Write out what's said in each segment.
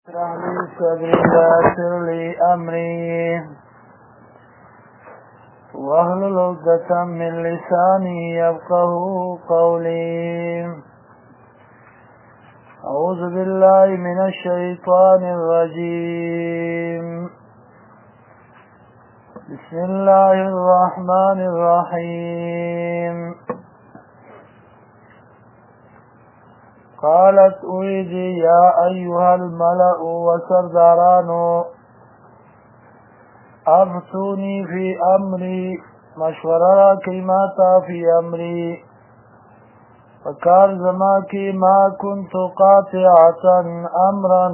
اشرح لي صدري ويسر لي أمري واحلل عقدة من لساني يفقه قولي. أعوذ بالله من الشيطان الرجيم. بسم الله الرحمن الرحيم. قالت أويدي يا أيها الملأ وسردارانو أفتوني في أمري مشورة كلماتا في أمري فكار زماكي ما كنت قاطعة أمرا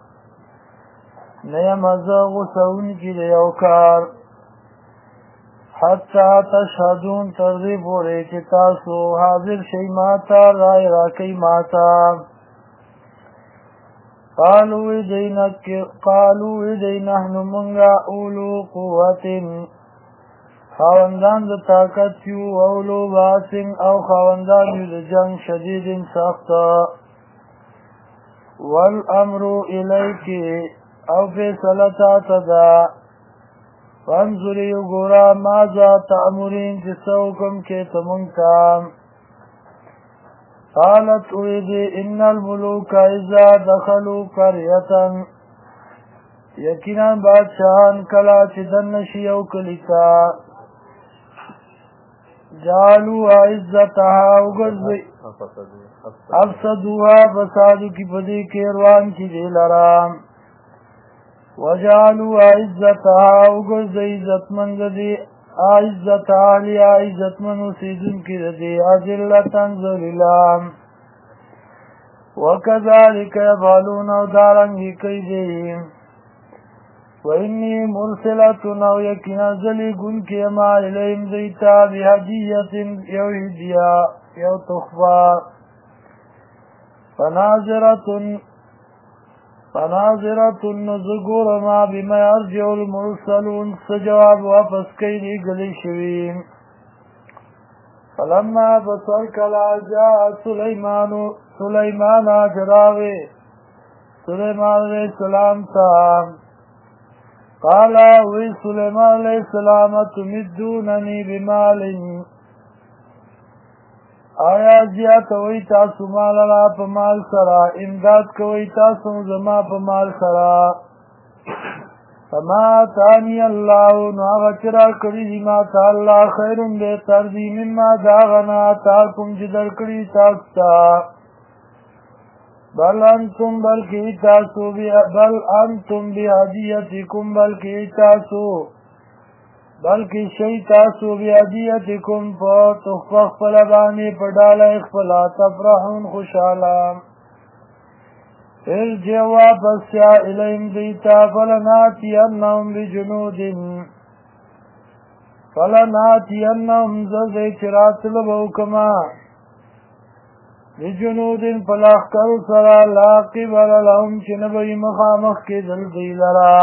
نيمزغ سونكي ليوكار حتى تشهدون ترغب وريك تاسو حاضر شي ماتا رائے راکی ماتا. قالوا إذي نحن منغا أولو قوة خواندان دا طاقت فيو أولو باسن أو خواندان دا جنگ شديد سخت والأمر إليك أو فیصلتا تدا فانظری گورا ماذا تأمرین جسوکم کے تمنگتا. قالت اویدی ان الملوک اذا دخلوا قریتا یقینا بادشاہان کلا چدن شیو کلیتا جعلوا عزتها وگرزی افسدوها فسادو کی پدی کیروان کی دی لرام وجعلوا عزتها وگرز عزتمند دی عزت عالی عزتمند سیدن کی دی عزلتن ذلیلام وکذالک یفعلون دارنگی کئی دی. وانی مرسلتن او یقینا ذلی گن کی اما الیم دیتا بهدیت یو هدیہ یو تخفا فناظرة نزگور ما بما يرجع المرسلون سجواب واپس کئی دی گلی شویم. فلما بصر کلا جاء سلیمان جراوی سلیمان علیہ السلام تا قالا وی سلیمان علیہ السلام تمدوننی بمال آیا زیاد کوئی تاسو مال را پا مال سرا امداد کوئی تاسو زما پا مال سرا. فما تانی اللہ نواغا چرا کری دی ما تا اللہ خیرن بہتر دی مما داغنا تاکم جدر کری تاستا بل انتم بلکی بهدیتکم بلکی شی تاسو بیادیتکم پا تخفق پلبانی پڑالا اخفلا تفرحون خوشالا. ارجع واپس یا الیم دیتا فلناتینهم زرد چرات لبوکما بجنود پلاخکر سرا لا قبل لهم چنبی مخامخ کی دلدی لرا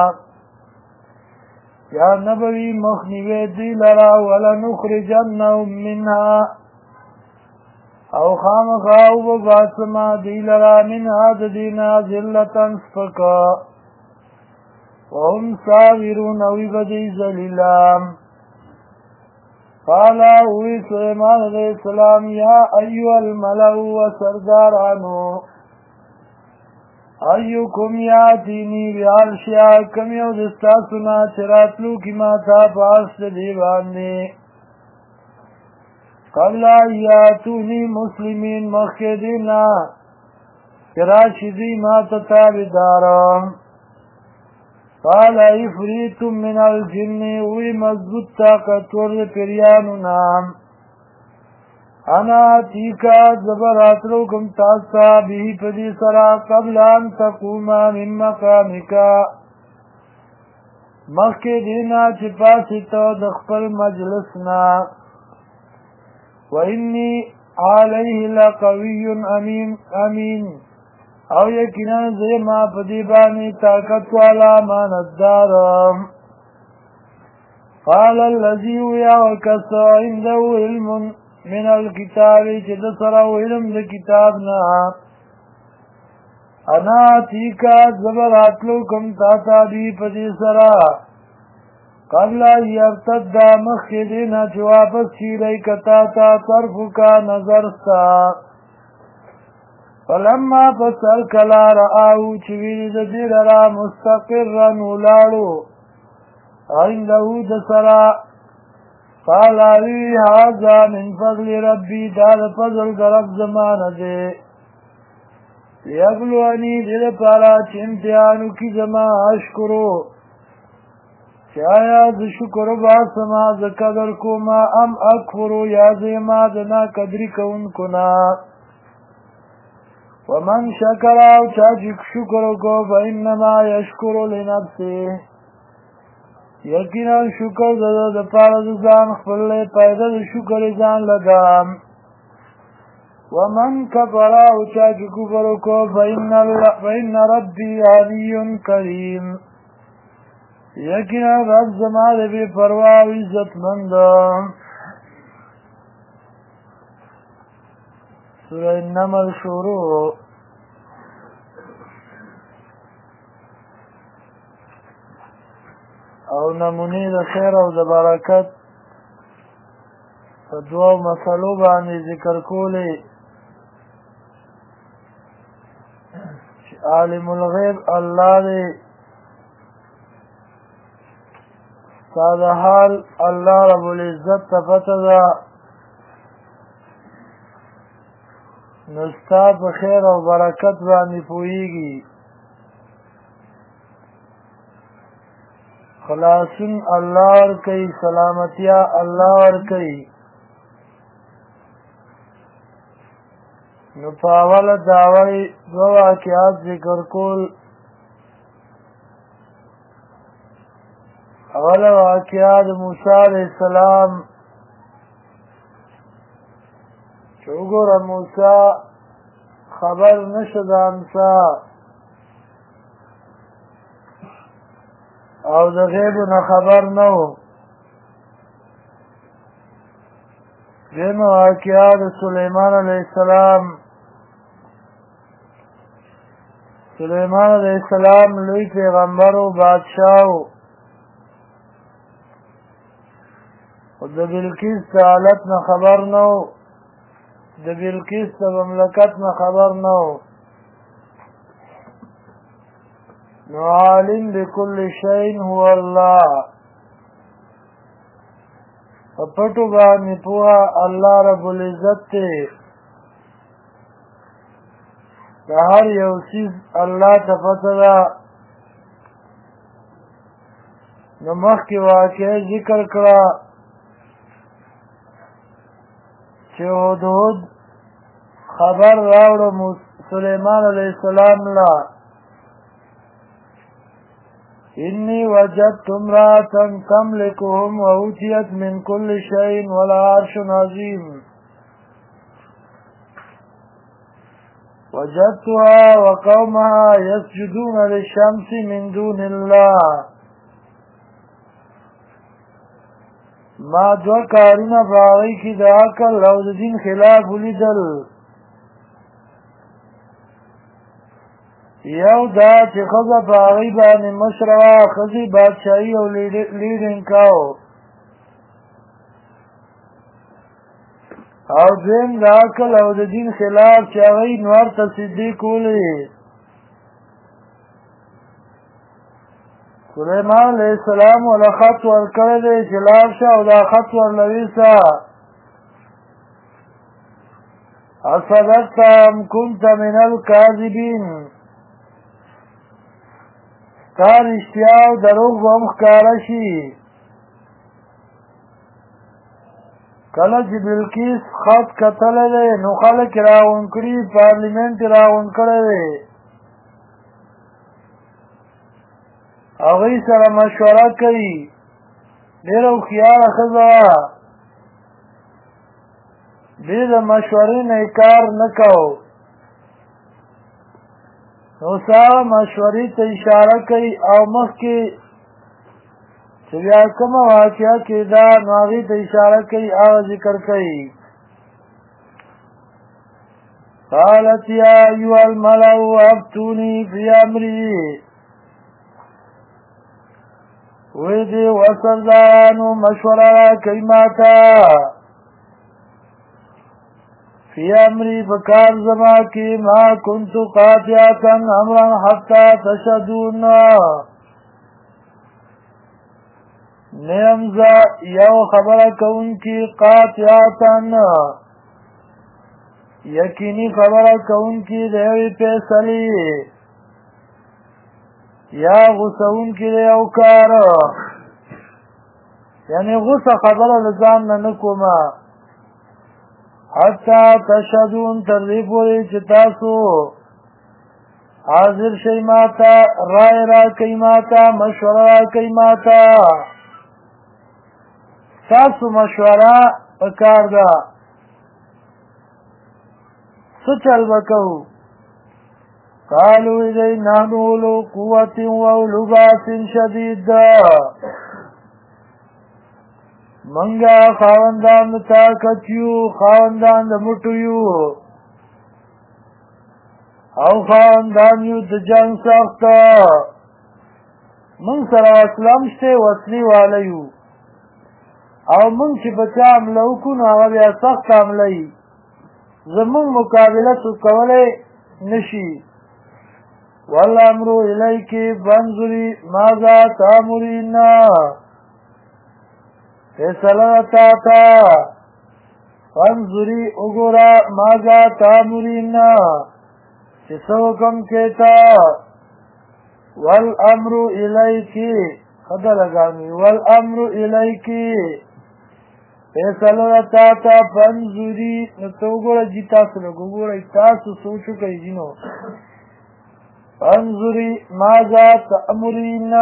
یا نبوی مخنیوی دی لرا ولنخرجنهم منها او خامخاو بباسما دی لرا منها دینا ذلتا سفکا وهم صاغرون اوی بدی ذلیلام. قالا اوی سلیمان علیہ السلام یا ایوہ الملو و سردارانو ایوکم یاتینی بیارشیا کمیو دستا سنا چراتلو کی ماتا پاس دیوانے قبل ایاتونی مسلمین مخیدینا چراشدی ماتا تابدارم. قال افریت من الجن وی مضبوط طاقت ورد پریانونا انا تیکا زبرات روکم تاستا بھی پدی سرا قبل ان تقوما من مقامکا مخی دینا چپاسی تو دخپل مجلسنا وانی علیہ لقوی امین او یقینا زیما پدیبانی طاقت والا ماندارم. قال الذي ويا وكسا عنده علم من الكتاب چه دسرا علم ده کتابنا انا تیکا زبراتلو کم تاتا دی پدی سرا قبل یرتد مخی دینا چو واپس چیلی کتاتا طرفو کا نظر ستا فلما پسر کلا رآو چوید دیر را مستقرن ولارو عنده دسرا قال علی هذا من فضل ربی دار فضل درب زمان دے لیبلوانی دل پارا چه امتحانو کی زما اشکرو چه آیا ز شکر باسما ز قدر کو ما ام اکفرو یا زیما دنا قدری کون کنا ومن شکراو چاچک شکر کو فإنما یشکر لنفسه یقینا شکر د پاره د ځان خپل پیدا د شکر ځان لګام ومن کفر او چا چې کفر کو فإن ربي علی کریم یقینا رب زما د بے پروا او عزت مند سورہ النمل شروع او نمونی د خیر او د برکت په دوو مسلو باندې ذکر کولی چې عالم الغیب الله دی ستا د حال الله رب العزت ته پته ده نو ستا په خیر او برکت باندې پوهیږي خلاصون الله ورکوي سلامتیا الله ورکوي نو په اوله دعوی دوه واقعات ذکر کول اوله واقعه د موسی علیه السلام چې وګوره موسی خبر نشه د امسا او د غیب نه خبر نه و دویمه واقعه د سلیمان علیه السلام سلیمان علیه السلام لوی پیغمبر و بادشاه و د بلقیس د حالت نه خبر نه و د بلقیس د مملکت نه خبر نه و نو عالم بكل شيء هو الله پټو باندې پوها الله رب العزت ته د هر یو چیز الله ته پته ده نو مخکې واقعه ذکر کړه چې هدهد خبر راوړه سلیمان علیه السلام له إني وجدت امرأة تملكهم وأوتيت من كل شيء ولها عرش عظيم وجدتها وقومها يسجدون للشمس من دون الله ما دو کارونه باغی کی د عقل او د دین خلاف ولیدل یو دا چې ښځه په هغې باندې مشره وه ښځې بادشاهي او لیډینګ کاو او دویم د عقل او د دین خلاف چې هغې نور ته سجدې کولې سلیمان علیه السلام وله خط ورکړی دی چې لاړ شه او دا خط ورله ویسه اصدقت ام کنت من الکاذبین تا رښتیا او دروغ به هم ښکاره شي کله چې بلقیس خط کتلی دی نو خلک یې راغونډ کړي پارلیمنټ یې راغونډ کړی دی هغوی سره مشوره کوي ډېره هوښیاره ښځه وه دې د مشورې نه یې کار نه کوو نو هغه مشورې ته اشاره کوي او مخکې چې بیا کومه واقعه کېده نو هغې ته اشاره کوي هغه ذکر کوي قالت یا ایها الملأ افتونی فی امری وی دی وسردارانو مشوره راکوي ماته فی امری بکار زما کی ما کنت قاطعة امرا حتی تشهدون نیمزا یو خبره کون کی قاطعة یقینی خبره کون کی دیوی پیسلی یا غصون کی دیو کار یعنی غصه خبره لزان ننکوما حتی تشهدون تردی پوری چه تاسو حاضر شئی ماتا رائے را کئی ماتا مشوره را کئی ماتا تاسو مشوره پکار دا سچل بکو قالو ایدی نحنو اولو قوت و اولو باس شدید دا منگا خواندان دا طاقت یو خواندان دا مٹو یو او خواندان یو دا جنگ سختا من سر اسلام شتے وصلی والا یو او من چی بچا عملو کن آغا بیا سخت عملی زمون مقابلت کولی نشی والامر الیکی فانظری ماذا تامرین فیصلہ تاتا فانظری اگورا ماذا تامرین چسو کم کیتا والامر الیکی خدا لگامی والامر الیکی فیصلہ تاتا فانظری نتو گورا جی تاسو لگو گورا تاسو سوچو کئی جنو فانظری ماذا تأمرین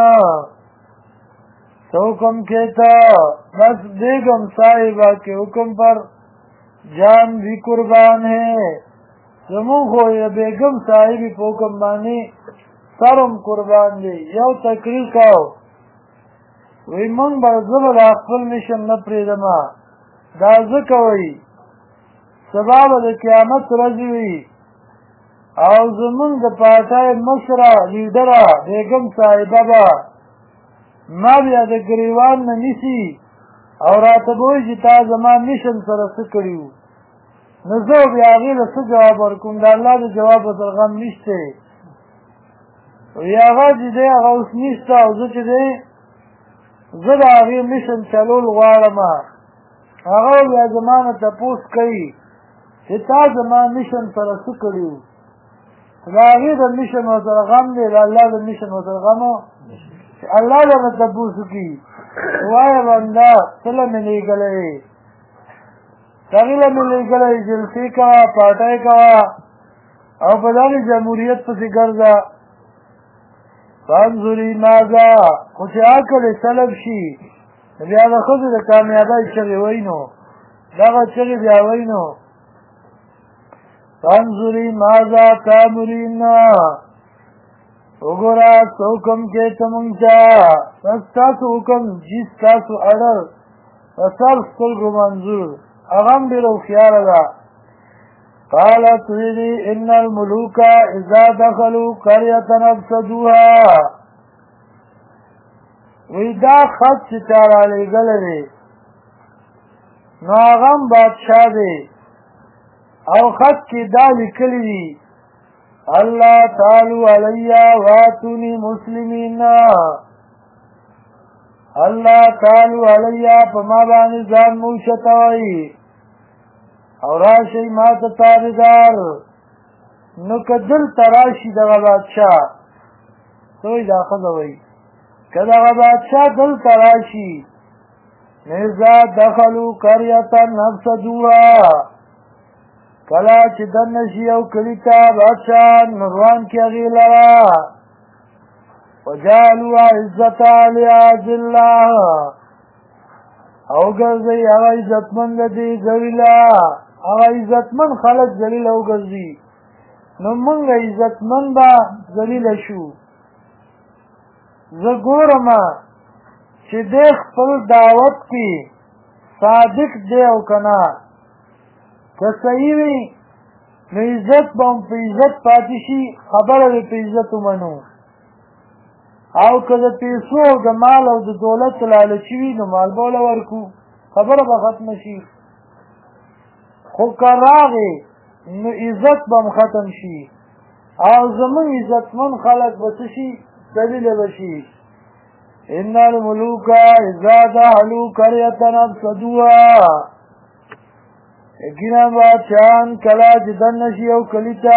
تو حکم کہتا بس بیگم صاحبہ کے حکم پر جان بھی قربان ہے زمون خو بیگم صاحبی پا حکم بانی سرم قربان دی یو تقریر کاؤ وی من با زبر اخفل مشن نپریدما دا زکوی سباب دا قیامت رضوی او زمون دا پارٹای مشرا لیڈرا بیگم صاحبہ با ما بیا دا گریوان ننیسی او راتبوی جی تا زمان میشن سرسه کریو نزو بیا غیل سه جواب ورکون دا اللہ دا جواب سرغم نشتے وی آغا جی دے آغا اس نیستا او زو چی دے زد آغی میشن چلول غوارما آغا بیا زمان تپوس کئی چی تا زمان میشن سرسه کریو دا آغی دا میشن و سرغم دے دا اللہ دا میشن و سرغمو اللہ لنا تبوسو کی وایا بندہ سلا ملی گلے تغیل ملی گلے جلسی کوا پارٹائی کوا او پدانی جمہوریت پسی گرزا فانظری مازا خوچ آکل سلب شی بیا دا خود دا کامیابای چگی وینو دا چگی بیا وینو فانظری مازا تامرین وګورا سو حکم کې تمونچا بس تاسو حکم جس تاسو اړر اصل سترګو منظور اغم ډېر هوښیاره ده قالت ویلي ان الملوک اذا دخلوا قرية افسدوها وی دا خط چې تا رالیږلی دی نو هغه هم بادشاه دی او خط کې دا لیکلی دي اللہ تعالو علیہ واتونی مسلمین اللہ تعالو علیہ پما بانی زان موشتوائی اور راشی مات تابدار نکا دل تراشی دغا بادشاہ توی دا خضوئی که دغا بادشاہ دل تراشی نیزا دخلو قریتا نفسدوها کلا چی دنشی او کلیتا بادشاہ نروان کی اغیلرا وجالو عزتا لیاز اللہ او گرزی اغا عزتمند دی زویلا اغا عزتمند خلق زلیل او گرزی نو منگ عزتمند با زلیل شو زگورما چی دیخ پل دعوت کی صادق دے او کنا که صحیح وی نو عزت به هم په عزت پاتې شي خبره به په عزت ومنو او که د پیسو او د مال او د دولت لالچي وي نو مال به له ورکو خبره به ختمه شي خو که راغې نو عزت به هم ختم شي او زمونږ عزتمن خلک به څه شي ذلیله به شي ان الملوک اذا دخلوا قرية افسدوها یقینا بادشاهان کله چې دننه شي یو کلي ته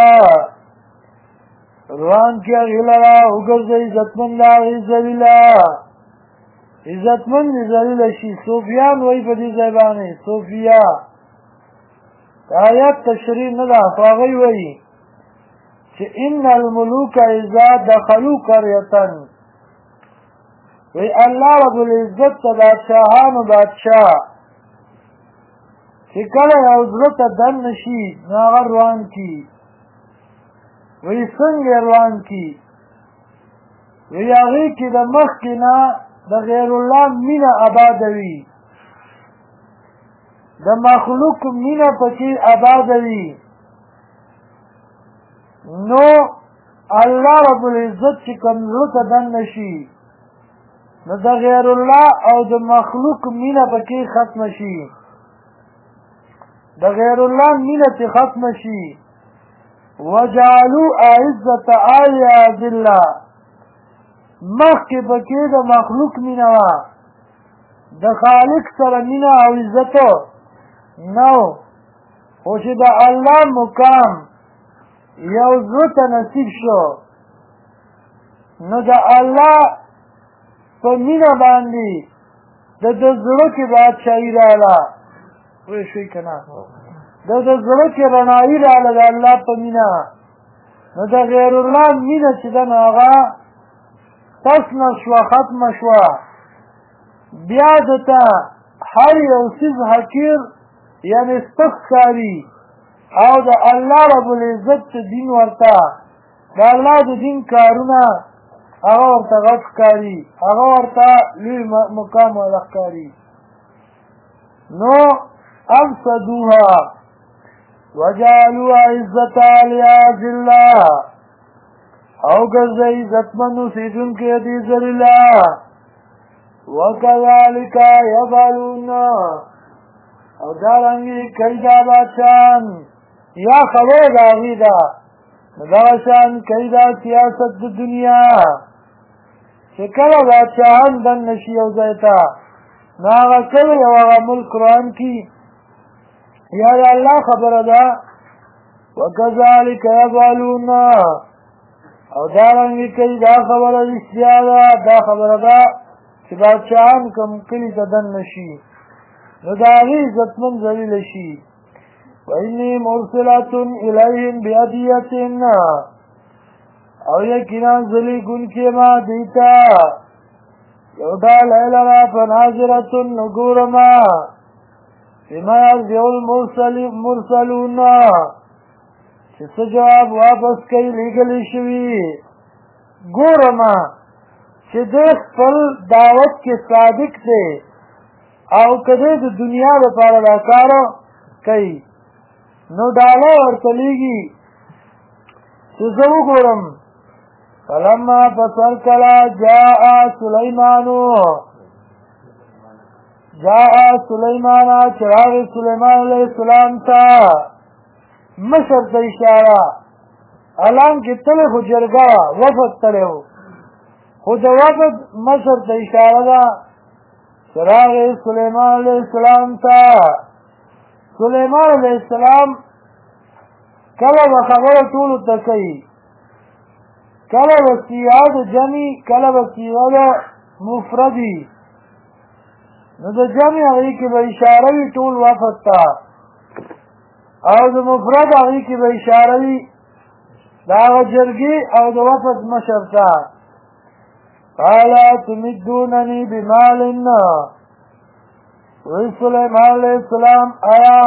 روان کړي هغې لره وګرځوي عزتمن د هغې ذلیله عزتمن دې ذلیله شي صوفیان وایي په دې ځای باندې صوفیه آیات تشریح نه ده خو هغوی وایي چې ان الملوک اذا دخلوا قرية وی الله رب العزت ته بادشاهانو بادشاه چې کله یو زړه ته دننه شي نو هغه روان کي وی څنګه روان کي وی هغې کې د مخکې نه د غیر الله مینه آباده وي د مخلوق مینه پکې آباده وي نو الله رب العزت چې کوم زړه ته دننه شي نو د غیر الله او د مخلوق مینه پکې ختمه شي د غیر الله مینه چې ختمه شي وجعلوا عزت آلیا ذلہ مخکې پکې د مخلوق مینه وه د خالق سره مینه او عزتو نو خو چې د الله مقام یو زړه ته نصیب شو نو د الله په مینه باندې د زړه کې بادشاهي راغله وی شوي که نه د زړه کې رڼایي راغله د الله په مینه نو د غیر الله مینه چې ده نو هغه تسنه شوه ختمه شوه بیا دته هر یو څیز حقیر یعنې سپک ښکاري او د الله رب العزت دین ورته د الله د دین کارونه هغه ورته غټ ښکاري هغه ورته لوی مقام والا ښکاري نو افسدوها وجعلوا عزت آلیا ذلہ او ګرځوي عزتمن اوسېدونکي دې ذلیله وکذلک یفعلون او دارنګې کوي دا بادشاهان یا خبره د هغې ده نو دغه شان کوي دا سیاست د دنیا چې کله بادشاهان دننه شي یو ځای ته نو هغه کله یو هغه ملک قرآن کې یا د الله خبره ده وکذلک یفعلون او دارنګې کوي دا خبره رښتیا ده دا خبره ده چې بادشاهان کوم کلي ته دننه شي نو د هغې عزتمن ذلیله شي وإني مرسلة إليهم بهدية او یقینا زلیږونکې ما دوی ته یو ډالۍ لره په ناظرة نګورمه بما يرجع المرسلون چې څه جواب واپس کوي لېږلی شوي ګورمه چې دی خپل دعوت کې صادق دی او که دی د دنیا لپاره دا کار کوي نو ډالۍ ورته لیږي چې زه وګورم فلما پسر کله جاء سلیمان چراغ سلیمان علیہ السلام تا مشر ته اشاره الان کې تلې خو جرګه وفد تلې و خو د وفد مشر ته اشاره ده چراغ سلیمان علیہ السلام تا سلیمان علیہ السلام کله به خبره ټولو ته کوي کله به سیعه د جمعي کله به سیعه د مفردي نو د جمع هغې کې به اشاره وي ټول وفد ته او د مفرد هغې کې به اشاره وي د هغه جرګې او د وفد مشر ته قال تمدونني بمال وی سلیمان علیہ السلام آیا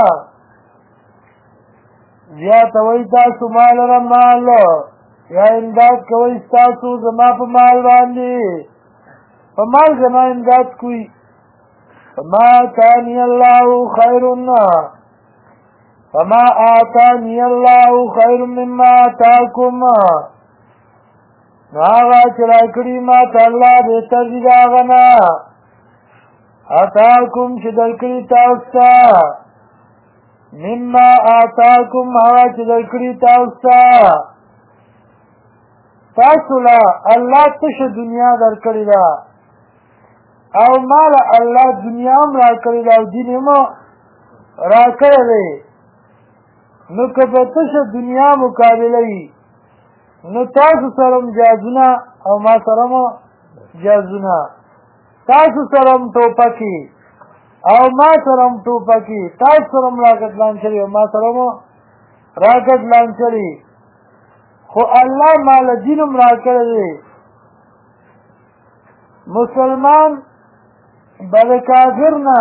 زیاتوئ تاسو ما لره مال یا امداد کوئ ستاسو زما په مال باندې په مال زما امداد کوئ فما آتانی الله خیر فما آتانی الله خیر مما آتاکم ناغا چرا کری ما تا اللہ بہتر دی داغنا آتاکم چه در کری تاوستا مما آتاکم آغا چه در کری تاوستا تاسولا اللہ تش دنیا در کری دا او مالا اللہ دنیا هم را کری دا او دین هم را کری دا نو کفتش دنیا مقابلی نو تاسو سرم جازونا او ما سرم جازونا تاسو سرم توپکی او ما سرم توپکی تاسو سرم راکت لانچری او ما سرم راکت لانچری خو اللہ مال دینم را کرده مسلمان بل کافر نا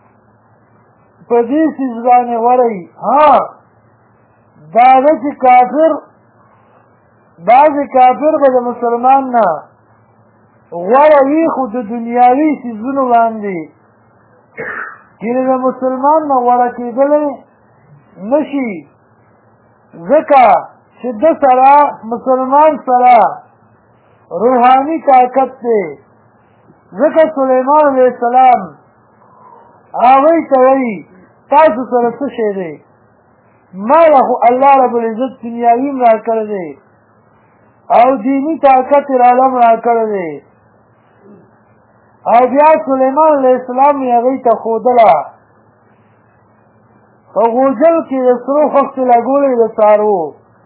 پدی سیزبان ورئی ہاں داده چی کافر بعض کافر بده مسلمان نا ورئی خود دنیاوی سیزونو باندی کنی ده مسلمان نا ورکی دلی نشی ذکا چې د سره مسلمان سره روحانی طاقت دی ځکه سلیمان علیه السلام هغوی ته وایي تاسو سره څه شی دی ما له خو الله رب العزت دنیاوي م راکړی دی او دیني طاقت یې راله م راکړی دی او بیا سلیمان علیه السلام یې هغوی ته ښودله په غوجل کې د سرو خښتې لګولې د څارو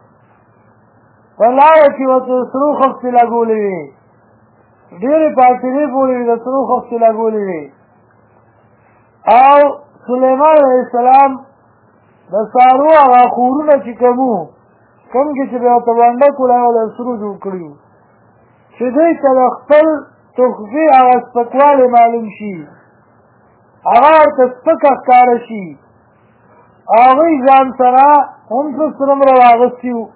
په لاره کې ورته سرو خښتې لګولې وې ډېرې پاسېدې پورې د سرو خښتې لګولې وې او سلیمان علیه السلام د څارو هغه خورونه چې کوم کې چې بیا ورته بانډه کول هغه د سرو جوړ کړي وو چې دوی ته د خپل تخفي هغه سپکوالی معلوم شي هغه ورته سپکه ښکاره شي هغوی ځان سره هم څه څومره راغوستي وو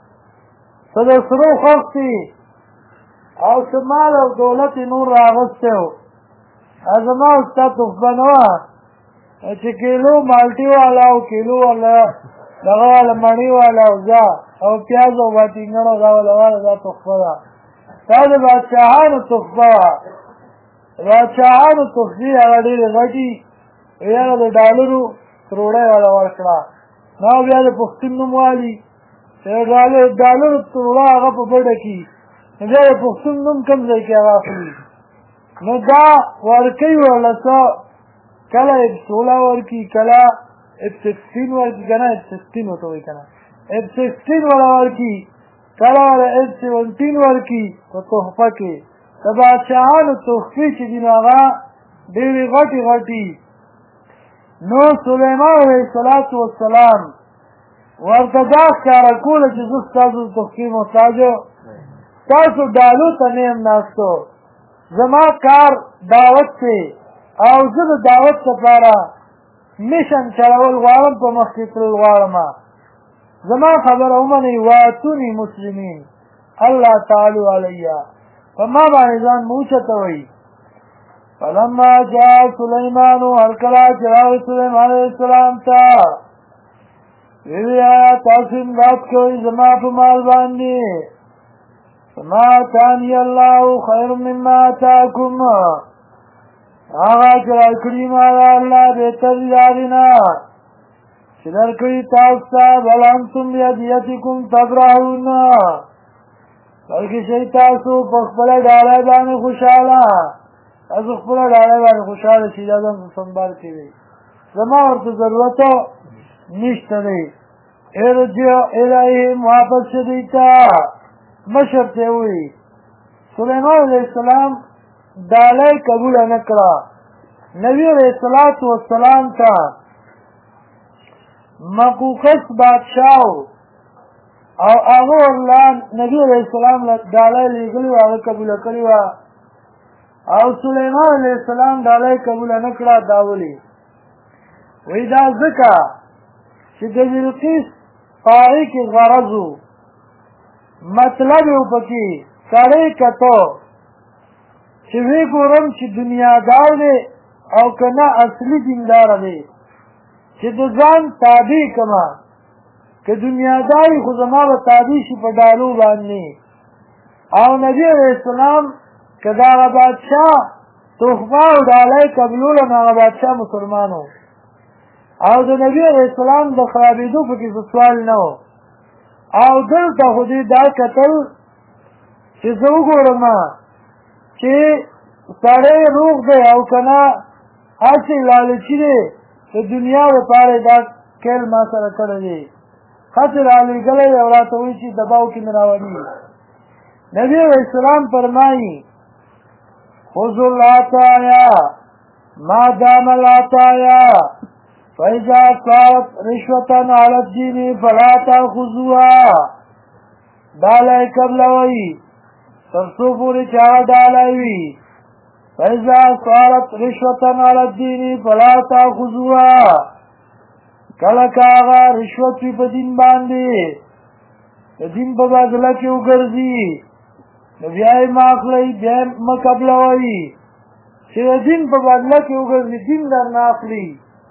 څه د سرو خښتې او څه مال او دولت یې نور راغوستی و زما او ستا تحفه نه وه چې کیلو مالټې والا او کیلو والا دغه والا مڼې والا او زه او پیاز او باټینګڼ او دا والا والا دا تحفه ده دا د بادشاهانو تحفه وه د بادشاهانو تحفې هغه ډېرې غټي یاره د ډالرو کروړی والا ورکړه نو بیا د پښتون نوم والي چې ډالرو کروړه هغه په بډه کي نو بیا د پښتون نوم کوم ځای کې هغه اخلي نو دا ورکوي ورله څه کله F16 ورکي کله F16 ورکي که نه F16 ورته وایي که نه F16 والا ورکي کله والا F17 ورکي په تحفه کې د بادشاهانو تحفې چې دي نو هغه ډېرې غټې غټي نو سلیمان علیه السلام ورته دا ښکاره کوله چې زه ستاسو د تحفې محتاج تاسو ډالو ته نه یم ناستو زما کار دعوت دی او زه د دعوت لپاره میشن چلول غواړم په مخکې تلل غواړم زما خبره ومنئ واتوني مسلمین الله تعالی علیه په ما باندې ځان مه اوچتوئ فلما جاء سلیمان هر کله چې راغی سلیمان علیه السلام ته ویې آیا تاسو امداد کوئ زما په مال باندې فما آتانی الله خیر مما آتاکم هغه چې راکړي ما الله بهتر دي د هغې نه چې درکړي تاسو ته بل انتم بیهدیتکم تفرحون بلکې شئ تاسو په خپله ډالۍ باندې خوشحاله تاسو خپله ډالۍ باندې خوشحاله شئ دا ځان په سنبال کې دی زما ورته ضرورت نشته دی ارجع الیهم واپس شه دوی ته مشر ته یې ووایي سلیمان علیه السلام ډالۍ قبوله نه کړه نبي علیه السلام ته مقوقس بادشاه او هغه ورله نبي علیه السلام له ډالۍ لېږلې وه هغه قبوله کړې وه او سلیمان علیه السلام ډالۍ قبوله نه کړه دا ولې وایي دا ځکه چې د بلقیس په هغې کې غرض و مطلب یې پکې سړی کته چې وی ګورم چې دنیادار دی او که نه اصلي دینداره دی چې د ځان تابع کما که دنیاداری خو زما به تابع شي په ډالو باندې او نبی علیہ السلام که دا هغه بادشاه تحفه او ډالۍ قبلوله نو هغه بادشاه مسلمانو او د نبی علیہ السلام د خرابېدو پکې څه سوال نه و او دلته خو دې دا کتل چې زه وګورم چې سړی روغ دی او که نه هسې لالچي دی د دنیا دپاره دا کیل ما سره کړی دی هسې رالېږلی دی او راته وایي چې دباو کې مې راولي نبی علیہ السلام فرمایي خذوا العطايا ما دام العطايا فإذا صارت رشوة على الدين فلا تأخذوها ډالۍ قبلوئ تر څو پورې چې هغه ډالۍ وي فإذا صارت رشوة على الدين فلا تأخذوها کله که هغه رشوت وي په دین باندې د دین په بدله کې وګرځي نو بیا یې مه اخلئ بیا یې مه قبلوئ چې د دین په بدله کې وګرځي دین در نه اخلي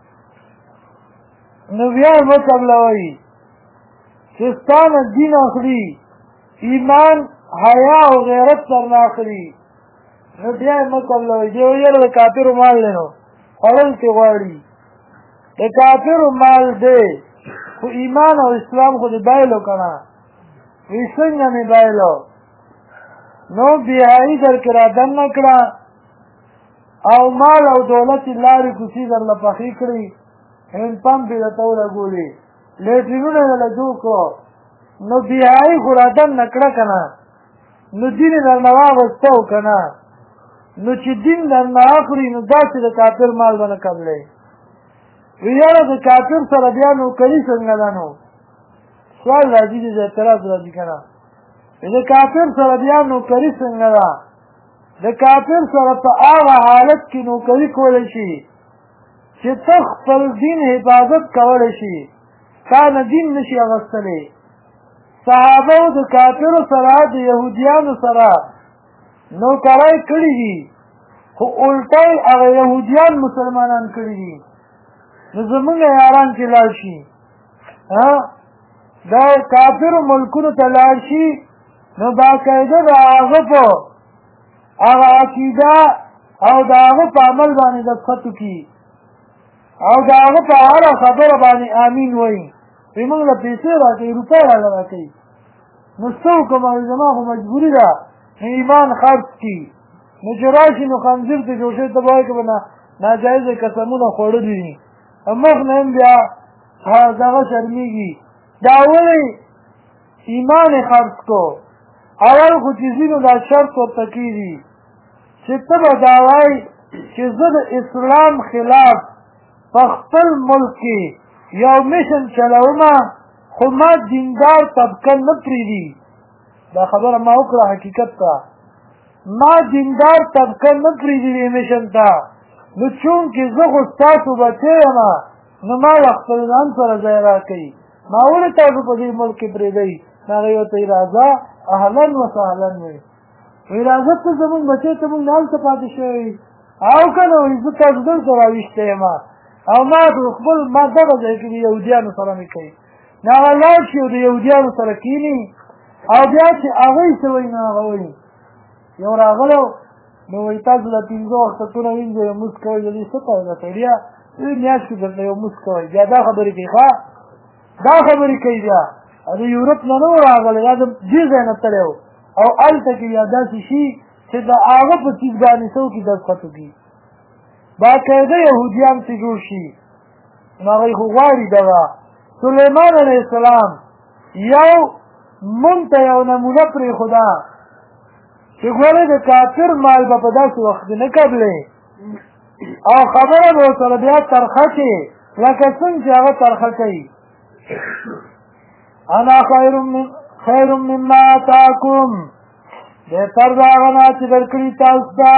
نو بیا یې مه قبلوئ چې ستا نه دین اخلي ایمان حیا او غیرت در نه اخلي نو بیا یې مه قبلوئ دی ویل د کافرو مال دی نو خوړل ترې غواړي د کافرو مال دی خو ایمان او اسلام خو دې بایلو که نه وی څنګه مې بایلو نو بیهایي در کې را دننه کړه او مال او دولت یې لارې کوڅې درله پخې کړي هینډ پمپ یې درته ولګولې لیټرینونه یې درله جوړ کړو نو بیهایي خو را دننه کړه که نه نو دین یې درنه واغوسته و که نه نو چې دین درنه اخلي نو داسې د کافر مال به نه قبلوي وی یاره د کافر سره بیا نوکري څنګه ده نو سوال راځي دی د اعتراض راځي که نه د کافر سره بیا نوکري څنګه ده د کافر سره په هغه حالت کې نوکري کولی شي چې ته خپل دین حفاظت کولی شي تا نه دین نشي اغوستلی صحابو د کافرو سره د یهودیانو سره نوکرۍ کړي دي خو الټی هغه یهودیان مسلمانان کړي دي نو زمونږ یاران چې لاړ شي دا کافرو ملکونو ته لاړ شي نو باقاعده د هغه په هغه عقیده او د هغه په عمل باندې دقت وکړي او د هغه په هره خبره باندې امین وایي وایي موږ له پیسې راکوي روپۍ راله راکوي نو څه وکړم زما خو مجبوري ده ایمان خرڅ کړي نو چې راشي نو خنزیر ته جوړ شوی ته به وایي که به ناجایزه قسمونه خوړلي دي مخ نه هم بیا دغه شرمېږي دا ولې ایمان یې خرڅ کو اول خو چې ځینو دا شرط ورته کېږي چې ته به دا وایي چې زه د اسلام خلاف په خپل ملک کې یو میشن چلومه خو ما دیندار طبقه نه پرېږدي دا خبره ما وکړه حقیقت ته ما دیندار طبقه نه پرېږدي دې میشن ته نو چونکې زه خو ستاسو بچی یم نو ما له خپل ځان سره ځای راکوي ما ولې تاسو په دې ملک کې پرېږدئ هغې ورته وایي راځه اهلا وسهلا وایي وایي راځه ته زمونږ بچی ته مونږ هلته پاتې شوی او که نه وایي زه تاسو دلته راویښتی یم او ما خپل ما دغه ځای کې د یهودیانو سره مې کوي نو هغه لاړ شي او د یهودیانو سره کښېني او بیا چې هغوی څه وایي نو هغه وایي یو راغلی نو وایي تاسو د پنځه وختونه وینځئ لمونځ کوئ د دې څه فایده سړیه میاشت کې درته یو لمونځ کوئ بیا دا خبرې کوي ښه دا خبرې کوي بیا د یورپ نه نه و راغلی دا د دې ځای نه تللی و او هلته کې بیا داسې شي چې د هغه په څیز باندې څه وکړي دستخط وکړي باقاعده یهودیان چې جوړ شي نو هغوی خو غواړي دغه سلیمان علیه السلام یو مونږ ته یو نمونه پرېښوده چې ګورې د کافر مال به په داسې وخت نه قبلې او خبره به ورسره بیا ترخه کړي لکه څنګه چې هغه ترخه کوي انا خیر مما اتاکم بهتر د هغه نه چې درکړي تاسو ته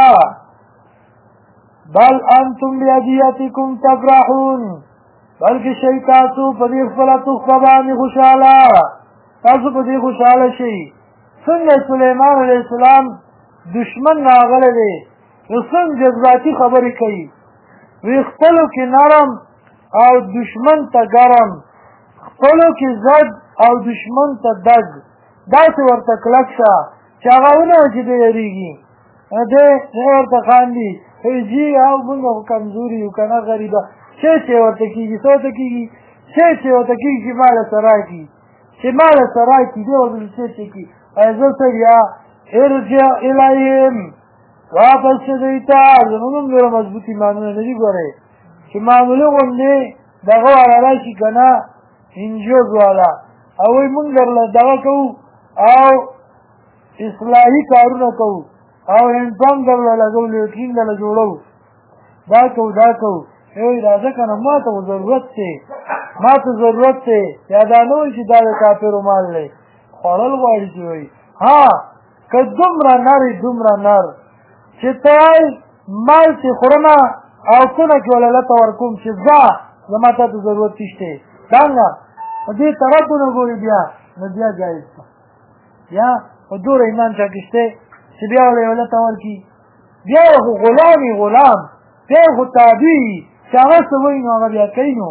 بل انتم بیهدیتکم تفرحون بلکې شئ تاسو په دې خپله تحفه باندې خوشحاله تاسو په دې خوشحاله شئ څنګه سلیمان علیه السلام دشمن راغلی دی نو څنګه جذباتي خبرې کوي وی خپلو کې نرم او دشمن ته ګرم، خپلو کې زد او دشمن ته دګ، داسې ورته کلک شه چې هغه ونه چې دی یېرېږي. دی ورته خاندي جی او مونږ خو کمزوري یو که نه غریبه. چې ورته کېږي څه ورته کېږي چې ورته کېږي چې ماله څه راکړي، چې ماله څه راکړي دی ورته چې کړي. زه سړیا ارجع الیهم، واپس شه دوی ته. زمونږ هم ډېره مضبوط ایمانونه نه دي. ګورئ چې معمولي غوندې دغه والا راشي که نه انجوز والا او وایي مونږ درله دغه کوو او اصلاحي کارونه کوو او هینډپمپ درله لګو، لیټرین درله جوړو، دا کوو دا کوو. وایي راځه که نه ما ته خو ضرورت دی، ما ته ضرورت دی. یا دا نه وایي چې دا د کافرو مال دی، خوړل غواړي چې وایي ها که دومره نر دومره نر چې ته وایي مال چې خورمه او کونه کې وللته ورکوم چې ځه زما تا ته ضرورت نشته. څنګه دې طرفونه ګوري بیا نو بیا جایز ده. بیا په دوره ایمان چا کې شته چې بیا ولې ولته ورکړي. بیا خو غلامي غلام، بیا خو تابع چې هغه څه وایي نو هغه بیا کوي. نو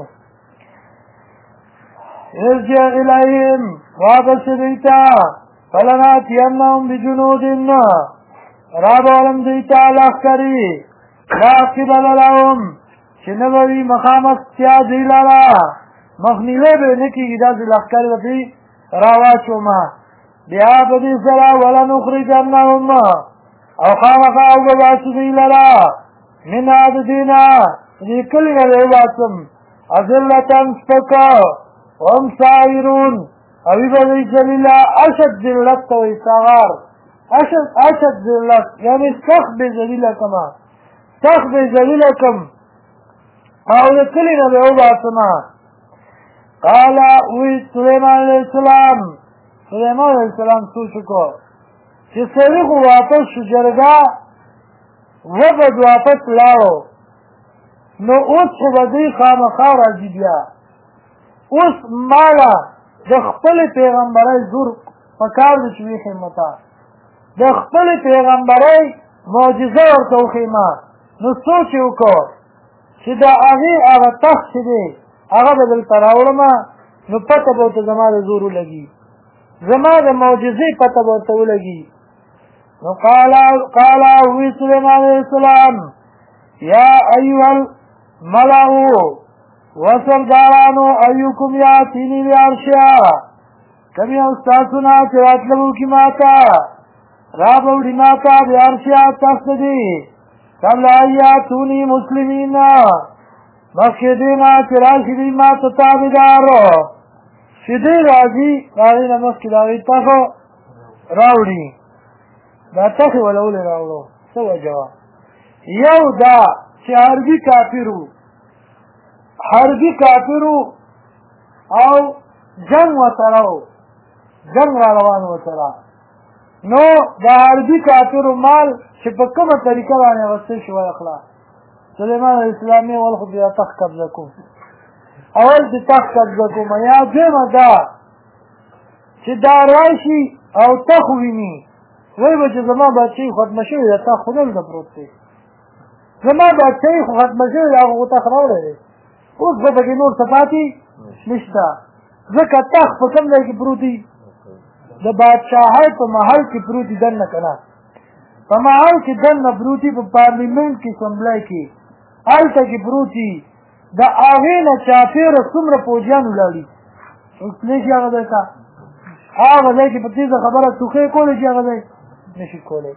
ارجع الیهم، واپس شه دوی ته. فلناتینهم بجنود، رابولم دوی ته لښکرې لا قبل لهم چې نه به وي مخامخ تیا دوی لره، مخنیوی به یې نه کېږي. داسې لښکرې به دوی راواچومه. بیا به دې سره ولنخرجنهم، او خامخا وبباسو دوی لره منها د دې نه، دې کلي نه به وباسم اذلة سپکه وهم صاغرون، او وي به دوی ذلیله. اشد ذلت ته وایي صغار، اشد ذلت یعنې سخت بې ذلیله کمه، سخت بې ذلیله کم او د کلي نه به وباسمه. قال وی سلیمان علیه السلام، سلیمان علیه السلام سوچ وکړو چې سړي خو واپس شو، جرګه وبد واپس لاړو، نو اوس خو به دوی خامخا راځي. بیا اوس ماله د خپلې پیغمبرۍ زور په کار دی چې ویښیم ته، د خپلې پیغمبرۍ معجزه ورته وښیمه. نو سوچ یې وکړو چې د هغې هغه تخت چې دی هغه به دلته راوړمه، نو پته به ورته زما د زور ولګي، زما د معجزې پته به ورته ولګي. نو قال وی سلیمان علیه السلام یا ایها الملأ وسردارانو ایوکم یاتینی بعرشها، کوم یو ستاسو نه چې راتله به وکړي ما ته، را به وړي ما ته بعرشها تخت دی، قبل ان یاتوني مسلمین، مخکې دې نه چې راشي دوی ما ته تابعدار، چې دوی راځي د هغې نه مخکې د هغې تخه راوړي. دا تخې وله ولې راوړو څه وجه وه؟ یو دا چې حربي کافر وو، حربي کافر وو او جنګ ورسره وو، جنګ را روان و ورسره. نو د حربي کافرو مال چې په کومه طریقه باندې اخیستل شوی اخلا. سلیمان علیه السلام یې ول خو بیا تخت قبضه کوم، اول د تخت قبضه کوم. یا دویمه دا چې دا راشي او تخت وویني، وایي به چې زما بادشاهي ختمه شوې ده، تخت خو دلته پروت دی، زما بادشاهي خو ختمه شوې ده، هغه خو تخت راوړی دی، اوس به پکې نور څه پاتې نشته. ځکه تخت په کوم ځای کې پروت دی؟ د بادشاهۍ په محل کې پروت دي، دننه که نه په محل کې دننه پروت دي، په پارلیمنټ کې اسمبلی کې هلته کې پروت دي. د هغې نه چاپېره څومره پوځیان ولاړي، اوسلی شي هغه ځای ته، هغه ځای کې په تېزه خبره ټوخې کولی شي، هغه ځای نه شي کولی.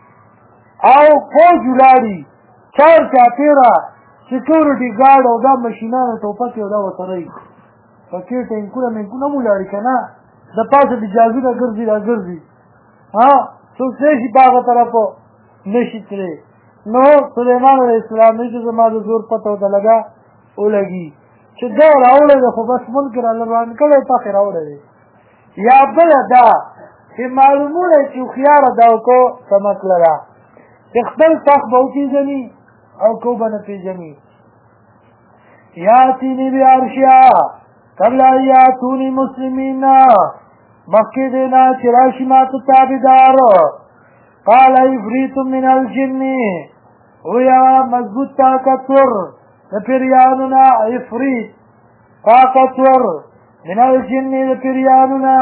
او پوځ ولاړي چار چاپېره سیکورټي ګارډ او دا مشینان او ټوپکې او دا ورسره وي، پکې ټینکونه مینکونه هم ولاړي که نه، د پاسه د جازونه ګرځي را ګرځي، څوک تلی شي په هغه طرفو نه شي تلی. نو سلیمان علیه السلام نه چې زما د زور پته ورته لګه ولګي چې دا راوړی دی، خو بس ملک را روان کړی، تخې راوړی دی. یا بله دا چې معلومونه چې هوښیاره دا وکړو څه مسله ده چې خپل تخت به وپېژني او که به نه پېژني. یاتیني بعرشها قبل ان یاتوني مسلمین، مخکې دې نه چې راشي ما ته تابعدار. قال عفریت من الجن، ویا مضبوط طاقتور د پیریانونه عفریت طاقتور من الجن د پیریانونه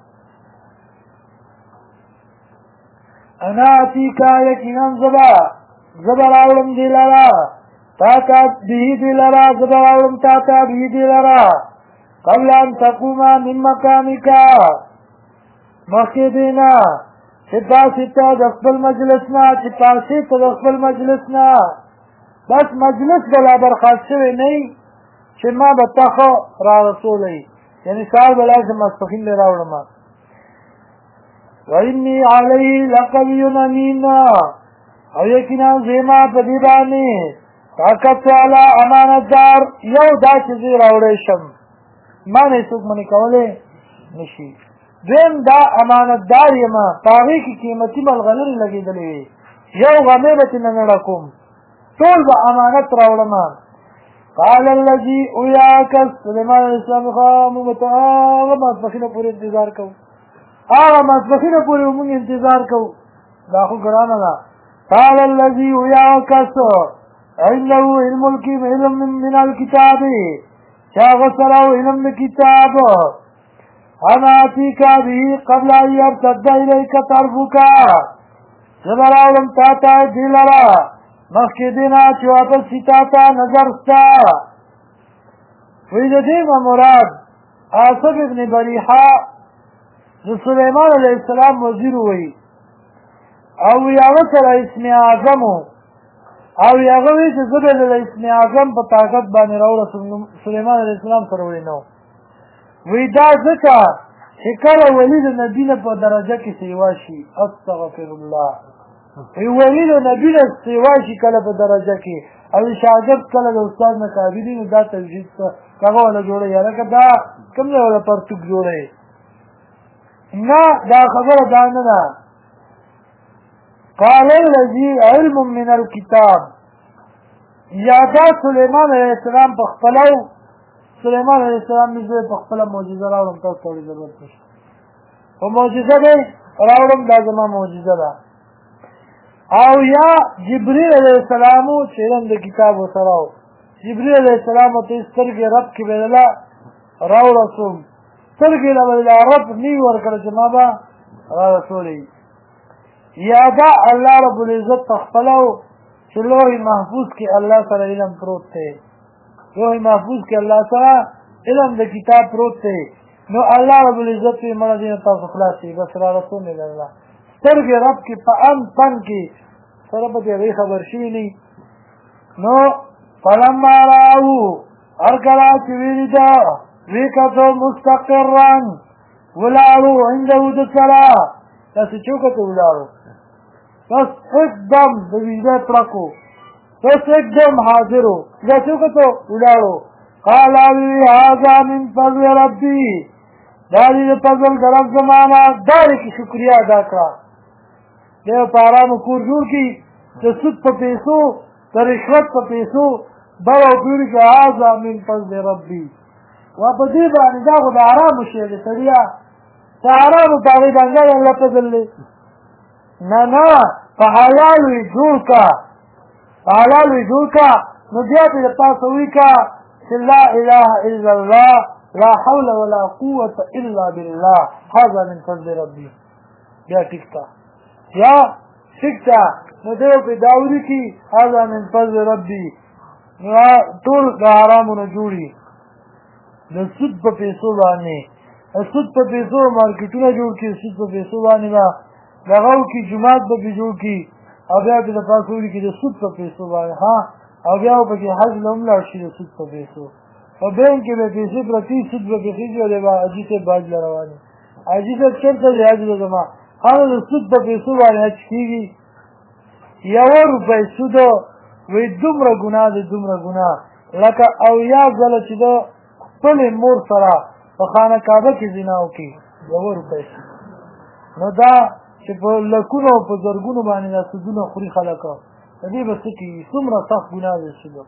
انا اتیکا یقینا زبا راولم دی لرا تاتا بیهی دی لرا زبا راولم تاتا بیهی دی لرا قبل ان تقوما من مقامکا مخی دینا چپاسیتا دخبل مجلسنا چپاسیتا دخبل مجلسنا بس مجلس بلا برخواست شوی نئی چه ما بتاخو را رسولی یعنی سال بلا چه مستقیم لی راولم وَإِنِّي عَلَيْهِ لَقَوِيٌّ أَمِينٌ او یقینا زیما په دې باندې طاقت والا امانتدار یو دا چې زه راوړی شم ما نه څوک منې کولی نشي دویم دا امانتدار یم په هغې کې قیمتي ملغلرې لګېدلې وي یو غمې به ترې نه نړه کوم ټول به امانت راوړم قال الذي اویاک سلیمان علیه السلام موږ به ته هغه ماسپښینه پورې انتظار کوو هغه ماسپښینه پورې به موږ انتظار کوو دا خو ګرانه ده قال الذي اویاک عنده علم من الكتاب چاغ سره علم د کتاب انا اتیکا به قبل ان يرتد الیک طرفک زبر اولم تاتا دی لرا مخکې دینا چې واپس شي تاتا نظر ستا وی د دې نه مراد آصف ابن بریحه د سلیمان علیه السلام وزیر وی او هغه سره اسم اعظم او هغه وی چې زه به د اسم اعظم په طاقت باندې راوړم سلیمان علیه السلام سره وی نو وی دا ځکه چې کله ولي د نبي نه په درجه کې سیوا شي استغفر الله وی ولي د نبي نه سیوا شي کله په درجه کې او شاګرد کله د استاد نه قابلي نو دا تجوید هغه ولا جوړوي هلکه دا کوم ځای ولا پرتوک جوړوي نه دا خبره دا نه ده قال الذي علم من الكتاب یا دا سلیمان علیه السلام په خپلو سلیمان علیه السلام نزدې په خپله معجزه راوړم تاسو ته ضرورت نشته په معجزه دی راوړم دا زما معجزه ده او یا جبریل علیه السلام چې علم د کتاب ورسره و جبریل علیه السلام ته سترګې رب کې به له راورسوم سترګې له به رب نی ورکړه چې ما به رارسولی یا دا الله رب العزت په خپلو چې لوح محفوظ کې الله سره علم پروت دی لوح محفوظ کې الله سره علم د کتاب پروت دی نو الله رب العزت وی مړه دې تاسو خلاصې بس را رسول الله سترګې رب کې په ان تن کې سره به دې خبر شي نه نو فلما راو هر کله چې ویل دا وکړو مستقرا ولاړو عنده د صلاه تاسو چوکته ولاړو بس एकदम د ویزه پړکو بس एकदम حاضرو دا چوکته ولاړو قال هذا من فضل ربي دا دې فضل درب زمانہ دار کی شکریا ادا کړه دې په آرام کور جوړ کی د سود په پیسو د رشوت په پیسو بل او پیر کې هذا من فضل ربي و په دې باندې دا خو د آرام شي د سړیا ته آرام په دې باندې الله فضل نه نه په حلال وي جوړ کا حلال وي جوړ کا نو بیا دې تاسو وی کا لا اله الا الله لا حول ولا قوة الا بالله هذا من فضل ربي بیا ټیکتا یا ټیکتا نو دې په داوري کې هذا من فضل ربي نو ټول د حرامونو جوړي د سود په پیسو باندې سود په پیسو مارکیټونه جوړ کړي سود په پیسو باندې دغه کې جماعت به جوړ کړي او بیا د تاسو لري کې د سود په پیسو باندې ها او بیا په کې حج لوملا شي د سود په پیسو په بینک کې به پیسې پرتی سود په پیسې جوړه به اجي ته باج لرواني اجي ته چرته ریاض لزما هغه د سود په پیسو باندې حج کیږي یو روپۍ سود وې دومره ګناه ده دومره ګناه لکه او یا ځل چې د خپل مور سره په خانه کعبه کې زنا وکړي یو روپۍ نو دا چې په لکونو په زرګونو باندې دا سودونه خوري خلک دې بس کې څومره سخت ګناه ده شو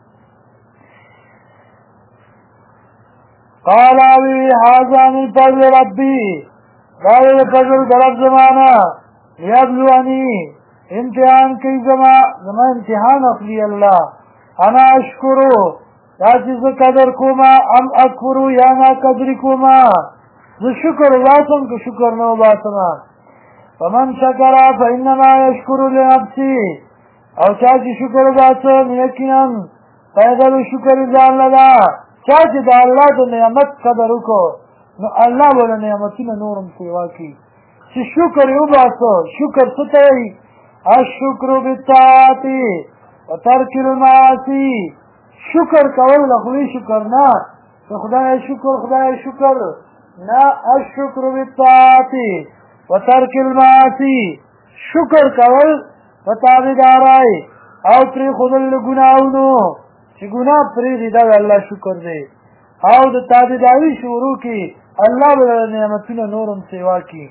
قال هذا من فضل ربي قال فضل رب زمانہ يبلوني امتحان کوي زما امتحان اخلي الله انا اشکرو دا چې زه قدر کوما ام اکفرو یا نا قدر کوما زه شکر وباسم که شکر نه وباسم فمن شکر فانما یشکر لنفسه او چا چې شکر وباسه نو یقینا پیدا د شکر ځان لدا چا چې د الله د نعمت قدر وکړو نو الله ولا نعمتونه نورم سیوا کی چې شکر وباسه شکر څه ته وایي الشکر بالطاعت وترک المعاصی شکر کول د خدای شکر نه د خدای شکر نه الشکر بالطاعت وترک المعاصی شکر کول په تابعدارۍ او پرې ښودل د ګناهونو چې ګناه پرېږدي دا د الله شکر دی او د تابعداري شروع کړي الله به نعمتونه نورم سیوا کړي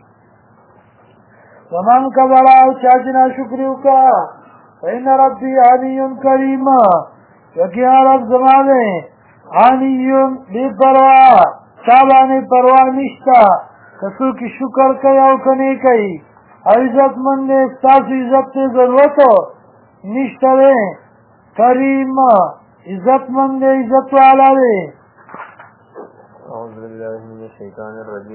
ومن کفر او چا چې ناشکري وکړه فإن ربي غني کریم یقینا رب زما دی غني بې پروا چا باندې پروا نشته که څوک شکر کوي او که نه کوي او عزتمند دی ستاسو عزت ته ضرورت نشته دی کریم عزتمند دی عزت والا دی اعوذ بالله من الشیطان الرجیم